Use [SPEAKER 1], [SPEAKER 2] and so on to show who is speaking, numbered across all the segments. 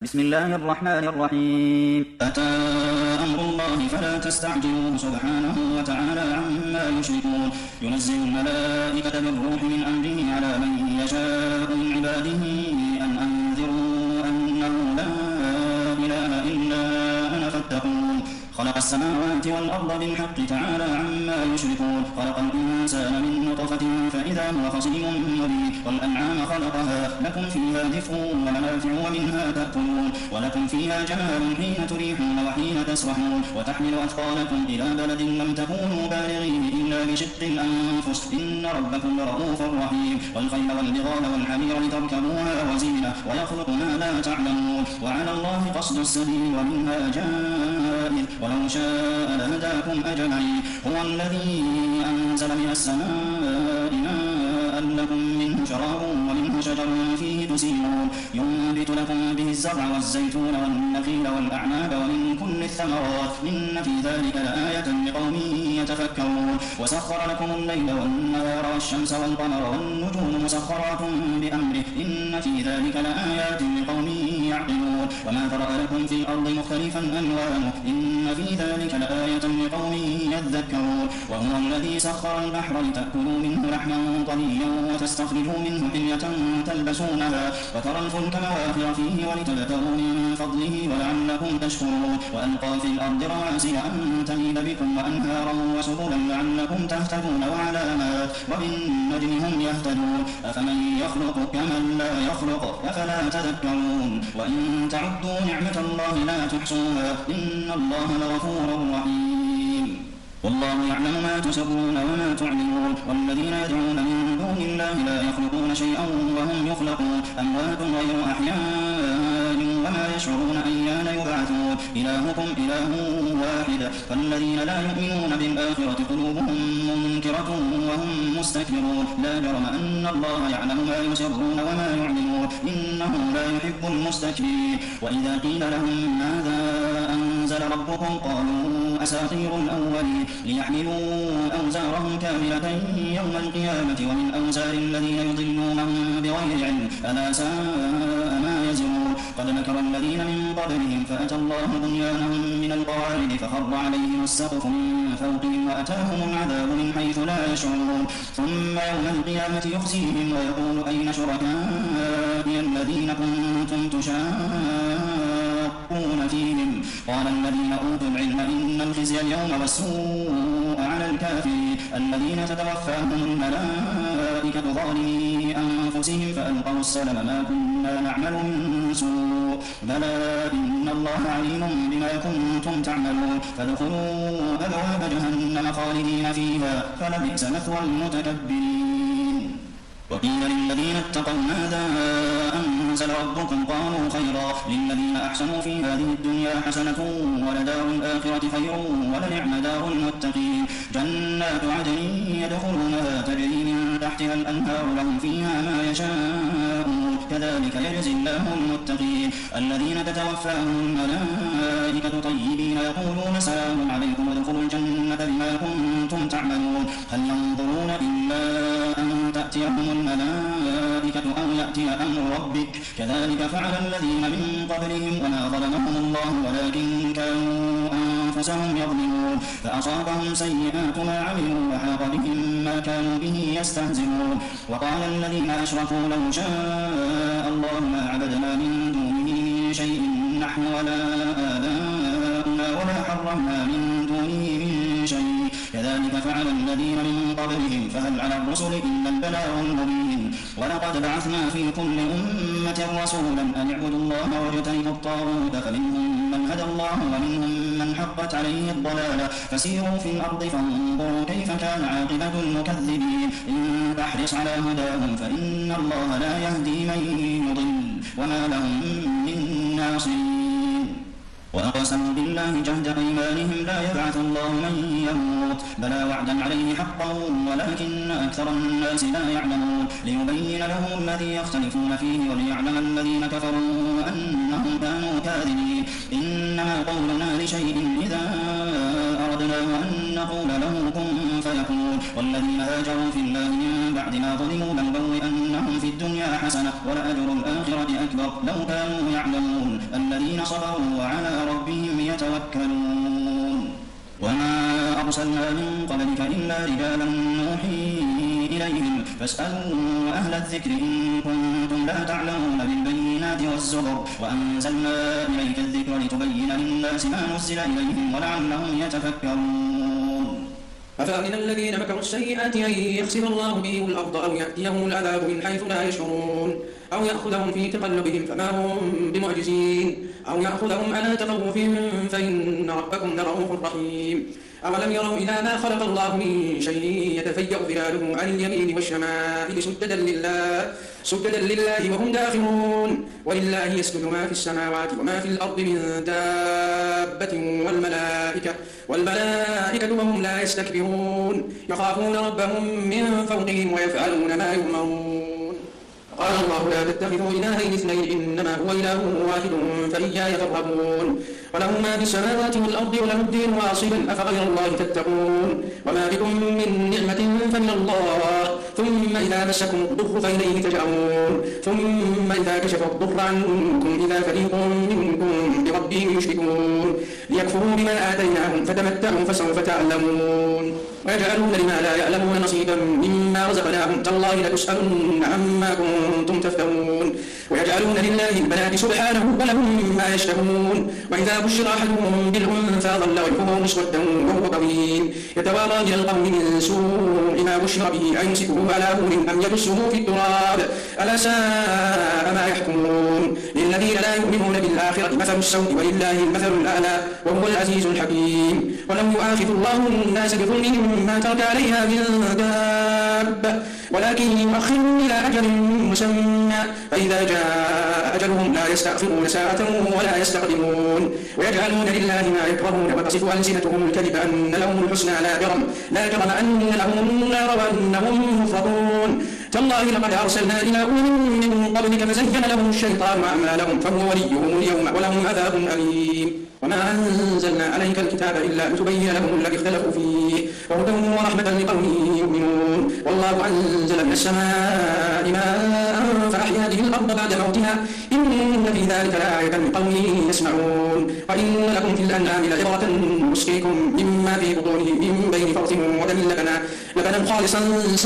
[SPEAKER 1] بسم الله الرحمن الرحيم.
[SPEAKER 2] أتى أمر الله فلا تستعجلوه سبحانه وتعالى عما يشركون. ينزل الملائكة بالروح من أمره على من يشاء من عباده أن أنذروا أنه لا إله إلا أنا فاتقون. خلق السماوات والأرض بالحق تعالى عما يشركون. خلق الإنسان من نطفة فإذا هو خصيم مبين. والأنعام خلقها لكم فيها دفء ومنافع ومنها تأكلون ولكم فيها جمال حين تريحون وحين تسرحون. وتحمل أثقالكم إلى بلد لم تكونوا بالغيه إلا بشق الأنفس إن ربكم لرؤوف رحيم. والخيل والبغال والحمير لتركبوها وزينة ويخلق ما لا تعلمون. وعلى الله قصد السبيل ومنها جائر ولو شاء لهداكم أجمعين. هو الذي أنزل من السماء ماء لكم منه شراب ومنه شجر فيه تسيمون. ينبت لكم به الزرع والزيتون والنخيل والأعناب ومن كل الثمرات إن في ذلك لآية لقوم يتفكرون. وسخر لكم الليل والنهار والشمس والقمر والنجوم مسخرات بأمره إن في ذلك لآيات لقوم يعقلون. وما ذرأ لكم في الأرض مختلفا ألوانه إن في ذلك لآية لقوم يذكرون. وهو الذي سخر البحر لتأكلوا منه لحما طريا وتستخرجوا منه حلية تلبسونها وترى الفلك مواخر فيه ولتبتغوا من فضله ولعلكم تشكرون. وألقى في الأرض رواسي أن تميد بكم وأنهارا وسبلا لعلكم تهتدون وعلامات وبالنجم هم يهتدون. أفمن يخلق كمن لا يخلق أفلا تذكرون. وإن تعدوا نعمة الله لا تحصوها إن الله لغفور رحيم. والله يعلم ما تسرون وما تعلنون. والذين يدعون من دون الله لا يخلقون شيئا وهم يخلقون أموات غير أحياء وما يشعرون أيان يبعثون. إلهكم إله واحد. فالذين لا يؤمنون بالآخرة قلوبهم منكرة وهم مستكبرون. لا جرم أن الله يعلم ما يسرون وما يعلنون إنه لا يحب المستكبرين. وإذا قيل لهم ماذا أنزل ربكم قالوا أساطير الأولين ليحملوا أوزارهم كاملة يوم القيامة ومن أوزار الذين يضلونهم بغير علم ألا ساء ما يزرون. قد مكر الذين من قبلهم فأتى الله بنيانهم من القواعد فخر عليهم السقف من فوقهم وأتاهم العذاب من حيث لا يشعرون. ثم يوم القيامة يخزيهم ويقول أين شركائي الذين كنتم تشاقون فيهم قال الذين أوتوا العلم إن الخزي اليوم والسوء على الكافرين الذين تتوفاهم الملائكة ظالمي أنفسهم فألقوا السلم ما كنا نعمل من سوء بلى إن الله عليم بما كنتم تعملون. فادخلوا أبواب جهنم خالدين فيها فلبئس مثوى المتكبرين. وقيل للذين اتقوا ماذا أنزل ربكم قالوا خيرا للذين أحسنوا في هذه الدنيا حسنة ولدار الآخرة خير ولنعم دار المتقين. جنات عدن يدخلونها تجري من تحتها الأنهار لهم فيها ما يشاءون كذلك يجزي الله المتقين. الذين تتوفاهم الملائكة طيبين يقولون سلام عليكم ادخلوا الجنة بما كنتم تعملون. هل ينظرون إلا أن تأتيهم الملائكة أو يأتي أمر ربك كذلك فعل الذين من قبلهم وما ظلمهم الله ولكن كانوا أنفسهم يظلمون. فأصابهم سيئات ما عملوا وحاق بهم ما كانوا به يستهزئون. وقال الذين أشركوا لو شاء الله ما عبدنا من دونه من شيء نحن ولا آباؤنا ولا حرمنا من دونه من شيء كذلك فعل الذين من قبلهم فهل على الرسل إلا البلاغ المبين. ولقد بعثنا في كل أمة رسولا أن اعبدوا الله واجتنبوا الطاغوت فمنهم من هدى الله ومنهم من حقت عليه الضلالة فسيروا في الأرض فانظروا كيف كان عاقبة المكذبين. إن تحرص على هداهم فإن الله لا يهدي من يضل وما لهم من ناصرين. وأقسموا بالله جهد أيمانهم لا يبعث الله من يموت بلى وعدا عليه حقا ولكن أكثر الناس لا يعلمون. ليبين لهم الذي يختلفون فيه وليعلم الذين كفروا أنهم كانوا كاذبين. إنما قولنا لشيء إذا أردناه أن نقول له كن فيكون. والذين هاجروا في الله من بعد بعد ما ظلموا لنبوئنهم في الدنيا حسنة ولأجر الآخرة أكبر لو كانوا يعلمون الذين صبروا وعلى ربهم يتوكلون وما أرسلنا من قبلك إلا رجالا نوحي إليهم فاسألوا أهل الذكر إن كنتم لا تعلمون بالبينات والزبر وأنزلنا إليك الذكر لتبين للناس ما نزل إليهم ولعلهم يتفكرون
[SPEAKER 3] أفأمن الذين مكروا السيئات أن يخسف الله بهم الأرض أو يأتيهم العذاب من حيث لا يشعرون أو يأخذهم في تقلبهم فما هم بمعجزين أو يأخذهم على تخوف فإن ربكم لرؤوف رحيم أولم يروا إلى ما خلق الله من شيء يتفيأ ظلاله عن اليمين والشمائل سجدا لله وهم داخرون ولله يسجد ما في السماوات وما في الأرض من دابة والملائكة وهم لا يستكبرون يخافون ربهم من فوقهم ويفعلون ما يؤمرون قال الله لا تتخذوا إلهين اثنين إنما هو إله واحد فإياي فارهبون وله ما في السماوات والأرض وله الدين واصبا أفغير الله تتقون وما بكم من نعمة فمن الله ثم إذا مسكم الضر فإليه تجأرون ثم إذا كشف الضر عنكم إذا فريق منكم بربهم يشركون ليكفروا بما آتيناهم فتمتعوا فسوف تعلمون ويجعلون لما لا يعلمون نصيبا مما رزقناهم تالله لتسألن عما كنتم تفترون ويجعلون لله البنات سبحانه ولهم ما يشتهون وإذا بشر أحدهم بالأنثى ظل وجهه مسودا وهو كظيم يتوارى من القوم من سوء ما بشر به أيمسكه على هون أم يدسه في التراب ألا ساء ما يحكمون للذين لا يؤمنون بالآخرة مثل السوء ولله المثل الأعلى وهو العزيز الحكيم ولو يؤاخذ الله الناس بظلمهم ما ترك عليها من دابة ولكن يؤخرهم إلى أجل مسمى فإذا جاء أجلهم لا يستأخرون ساعة ولا يستقدمون ويجعلون لله ما يكرهون وتصف ألسنتهم الكذب أن لهم الحسنى لا جرم أن لهم النار وأنهم مفرطون تالله لقد أرسلنا إلى أمم من قبلك فزين لهم الشيطان أعمالهم فهو وليهم اليوم ولهم عذاب أليم وما أنزلنا عليك الكتاب إلا لتبين لهم الذي اختلفوا فيه وهدى ورحمة لقوم يؤمنون والله أنزل من السماء ماء فأحيا به الأرض بعد موتها إن في ذلك لآية لقوم يسمعون وإن لكم في الأنعام لعبرة نسقيكم مما في بطونه من بين فرث ودم لبنا خالصا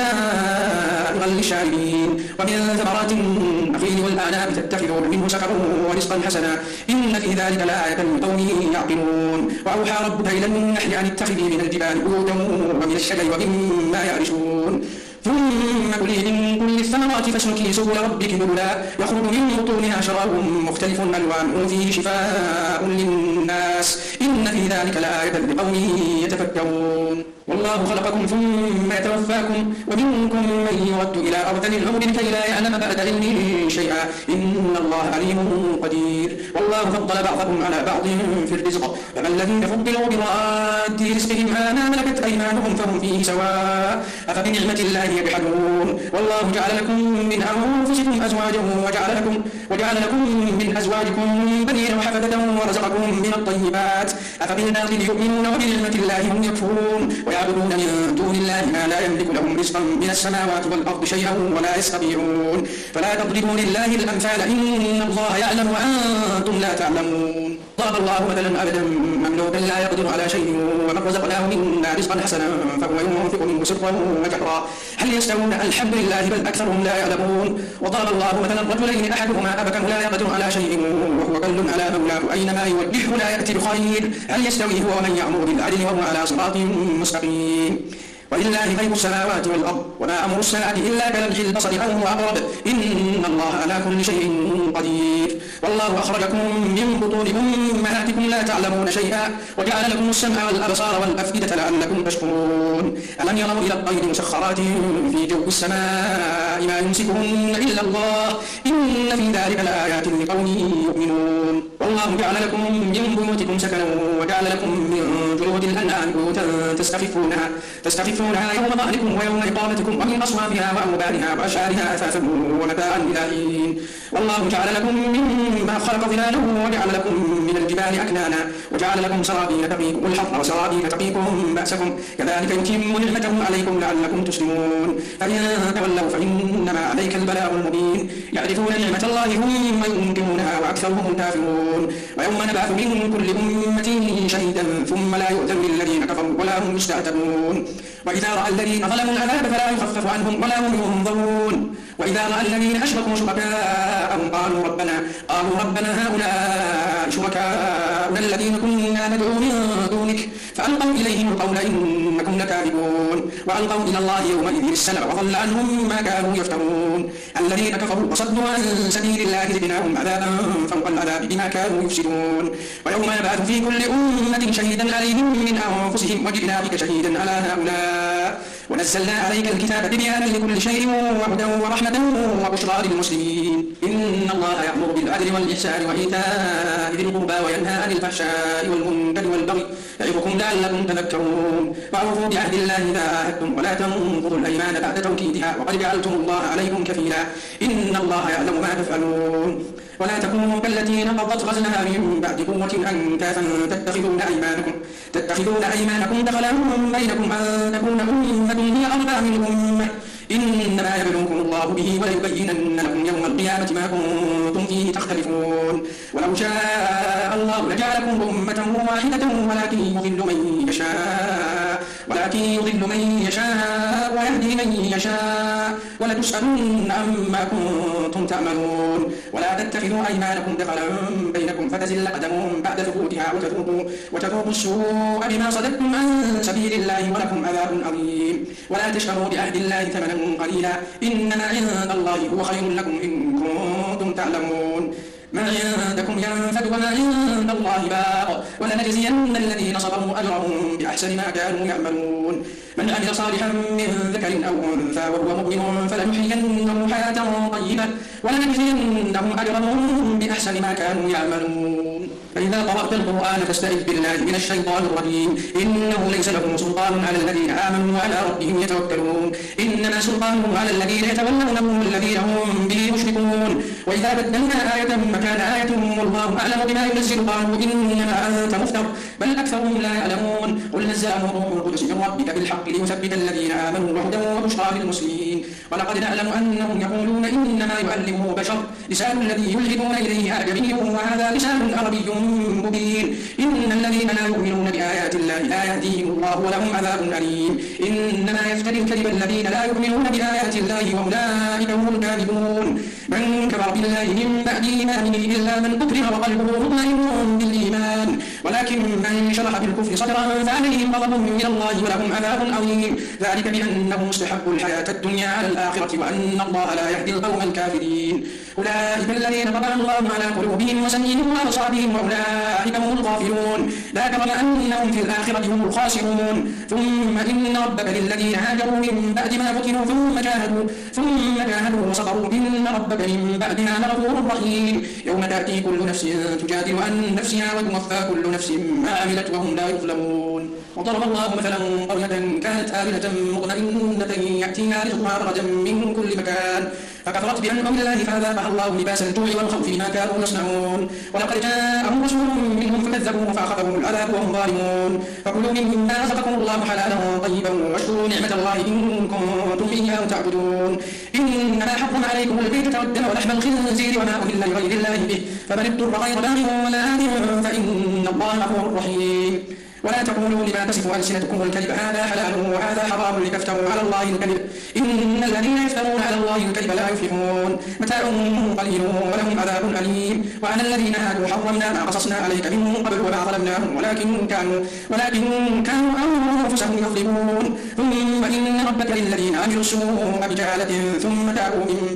[SPEAKER 3] سائغا للشاربين ومن ثمرات النخيل والأعناب تتخذون منه سكرا ورزقا حسنا إن في ذلك لآية لقوم يعقلون وأوحى ربك إلى النحل أن اتخذي من الجبال بيوتا ومن الشجر ومما يعرشون ثم كلي من كل الثمرات فاسلكي سبل ربك ذللا يخرج من بطونها شراب مختلف ألوانه فيه شفاء للناس إن في ذلك لآية لقوم يتفكرون والله خلقكم ثم يتوفاكم ومنكم من يرد إلى أرذل العمر لكي لا يعلم بعد علمه شيئا إن الله عليم قدير والله فضل بعضكم على بعض في الرزق فما الذين فضلوا براد رزقهم ما ملكت أيمانهم فهم فيه سواء أفبنعمة الله يجحدون والله جعل لكم من أنفسكم أزواجا وجعل لكم من أزواجكم بنين وحفدة ورزقكم من الطيبات أفبالباطل يؤمنون وبنعمة الله هم يكفرون ويعبدون من دون الله ما لا يملك لهم رزقا من السماوات والأرض شيئا ولا يستطيعون فلا تضربوا لله الأمثال إن الله يعلم وأنتم لا تعلمون ضرب الله مثلا عبدا مملوكا لا يقدر على شيء ومن رزقناه منا رزقا حسنا فهو ينفق منه سرا وجهرا هل يستوون الحمد لله بل أكثرهم لا يعلمون وضرب الله مثلا رجلين أحدهما أبكم لا يقدر على شيء وهو كل على مولاه أينما يوجهه لا يأتي بخير هل يستوي هو ومن يأمر بالعدل وهو على صراط مستقيم ولله غيب السماوات والأرض وما أمر الساعة إلا كلمح البصر أو هو أقرب إن الله على كل شيء قدير والله أخرجكم من بطون أمهاتكم لا تعلمون شيئا وجعل لكم السمع والأبصار والأفئدة لعلكم تشكرون ألم يروا إلى الطير مسخرات في جو السماء ما يمسكهن إلا الله إن في ذلك لآيات لقوم يؤمنون والله جعل لكم من بيوتكم سكنا وجعل لكم من جلود الأنعام بيوتا تستخفونها يوم ظهركم ويوم إقامتكم ومن أصوافها وأوبارها وأشعارها أثاثا ومتاعا إلى حين والله جعل لكم مما خلق ظلالا وجعل لكم من الجبال أكنانا وجعل لكم سرابيل تقيكم الحر وسرابيل تقيكم بأسكم كذلك يتم نعمته عليكم لعلكم تسلمون فإن تولوا فإنما عليك البلاغ المبين يعرفون نعمة الله ثم ينكرونها وأكثرهم كافرون ويوم نبعث من كل أمة شهيدا ثم لا يؤذن للذين كفروا ولا هم يستعتبون وإذا رأى الذين ظلموا العذاب فلا يخفف عنهم ولا هم ينظرون وإذا رأى الذين أشركوا شركاءهم قالوا ربنا هؤلاء شركاؤنا الذين كنا ندعو من دونك فألقوا إليهم القول إنكم لكاذبون وألقوا إلى الله يومئذ السلام وضل عنهم ما كانوا يفترون الذين كفروا وصدوا عن سبيل الله زدناهم عذابا فوق العذاب بما كانوا يفسدون ويوم نبعث في كل أمة شهيدا عليهم من أنفسهم وجئنا بك شهيدا على هؤلاء ونزلنا عليك الكتاب بيانا لكل شيء وهدى ورحمة وبشرى للمسلمين إن الله يأمر بالعدل والإحسان وإيتاء ذي القربى وينهى عن الفحشاء والمنكر والبغي يعظكم لعلكم تذكرون وأوفوا بعهد الله إذا عاهدتم ولا تنقضوا الأيمان بعد توكيدها وقد جعلتم الله عليكم كفيلا إن الله يعلم ما تفعلون ولا تكونوا كالتي نقضت غزلها من بعد قوة أنكاثا تتخذون أيمانكم دخلا بينكم أن تكون أمة هي أربى من أمة إنما يبلوكم الله به وليبينن لكم يوم القيامة ما كنتم فيه تختلفون ولو شاء الله لجعلكم أمة واحدة ولكن يضل من يشاء ويهدي من يشاء ولتسألن عما كنتم تعملون ولا تتخذوا أيمانكم دخلا بينكم فتزل قدم بعد ثبوتها وتذوقوا السوء بما صددتم عن سبيل الله ولكم عذاب عظيم ولا تشتروا بعهد الله ثمنا قليلا إنما عند الله هو خير لكم إن كنتم تعلمون ما عندكم ينفد وما عند الله باق ولنجزين الذين صبروا أجرهم بأحسن ما كانوا يعملون من عمل صالحا من ذكر أو أنثى وهو مؤمن فلنحيينه حياة طيبة ولنجزينهم أجرهم بأحسن ما كانوا يعملون فإذا قرأت القرآن فاستعذ بالله من الشيطان الرجيم إنه ليس له سلطان على الذين آمنوا وعلى ربهم يتوكلون إنما سلطانه على الذين يتولونه الذين هم به مشركون وإذا بدلنا آية مكان آية والله أعلم بما ينزل قالوا إنما أنت مفتر بل أكثرهم لا يعلمون قل نزله روح القدس من ربك بالحق ليثبت الذين آمنوا وهدى وبشرى للمسلمين ولقد نعلم أنهم يقولون إنما يعلمه بشر لسان الذي يلحدون إليه أعجمي وهذا لسان عربي مبين إن الذين لا يؤمنون بآيات الله لا يهديهم الله ولهم عذاب أليم إنما يفتري الكذب الذين لا يؤمنون بآيات الله وأولئك هم الكاذبون من كفر بالله من بعد إيمانه إلا من أكره وقلبه مطمئن بالإيمان ولكن من شرح بالكفر صدرا فعليهم غضب من الله ولهم عذاب عظيم ذلك بأنهم استحبوا الحياة الدنيا على الآخرة وأن الله لا يهدي القوم الكافرين أولئك الذين طبع الله على قلوبهم وسمعهم وأبصارهم وأولئك هم الغافلون لا جرم أنهم في الآخرة هم الخاسرون ثم إن ربك للذين هاجروا من بعد ما فتنوا ثم جاهدوا وصبروا إن ربك من بعدها لغفور رحيم يوم تأتي كل نفس تجادل عن نفسها وتوفى كل نفس ما عملت وهم لا يظلمون وضرب الله مثلا قرية كانت آمنة مطمئنة يأتيها رزقها رغدا من كل مكان فكفرت بأنعم الله فأذاقها الله لباس الجوع والخوف بما كانوا يصنعون ولقد جاءهم رسول منهم فكذبوه فأخذهم العذاب وهم ظالمون فكلوا مما رزقكم الله حلالا طيبا واشكروا نعمة الله إن كنتم إياه تعبدون إنما حرم عليكم الميتة والدم ولحم الخنزير وما أهل لغير الله به فمن اضطر غير باغ ولا آثم فإن الله غفور رحيم ولا تقولوا لما تصف ألسنتكم الكذب هذا حلال وهذا حرام لتفتروا على الله الكذب إن الذين يفترون على الله الكذب لا يفلحون متاع قليل ولهم عذاب أليم وعلى الذين هادوا حرمنا ما قصصنا عليك من قبل وما ظلمناهم ولكن كانوا أنفسهم يظلمون ثم إن ربك للذين عملوا السوء بجهالة ثم تابوا من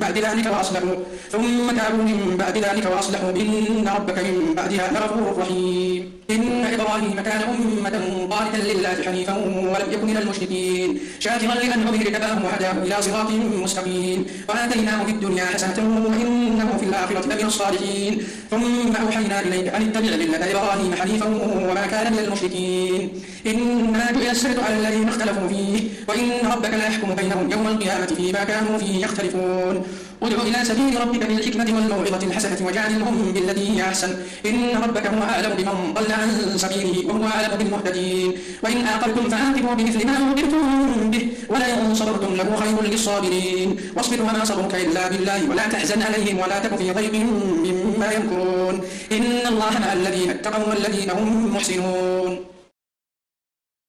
[SPEAKER 3] بعد ذلك وأصلحوا إن ربك من بعدها لغفور رحيم إن إبراهيم كان أمة قانتا لله حنيفا ولم يكن من المشركين شاكرا لأنعمه اجتباه وهداه إلى صراط مستقيم وآتيناه في الدنيا حسنة وإنه في الآخرة لمن الصالحين ثم أوحينا إليك أن اتبع ملة إبراهيم حنيفا وما كان من المشركين إنما جعل السبت على الذين اختلفوا فيه وإن ربك لا يحكم بينهم يوم القيامة فيما كانوا فيه يختلفون ادع إلى سبيل ربك بالحكمة والموعظة الحسنة وجادلهم بالتي هي أحسن إن ربك هو أعلم بمن ضل عن سبيله وهو أعلم بالمهتدين وإن عاقبتم فعاقبوا بمثل ما عوقبتم به ولئن صبرتم له خير للصابرين واصبر وما صبرك إلا بالله ولا تحزن عليهم ولا تك في ضيق مما يمكرون إن الله مع الذين اتقوا والذين هم محسنون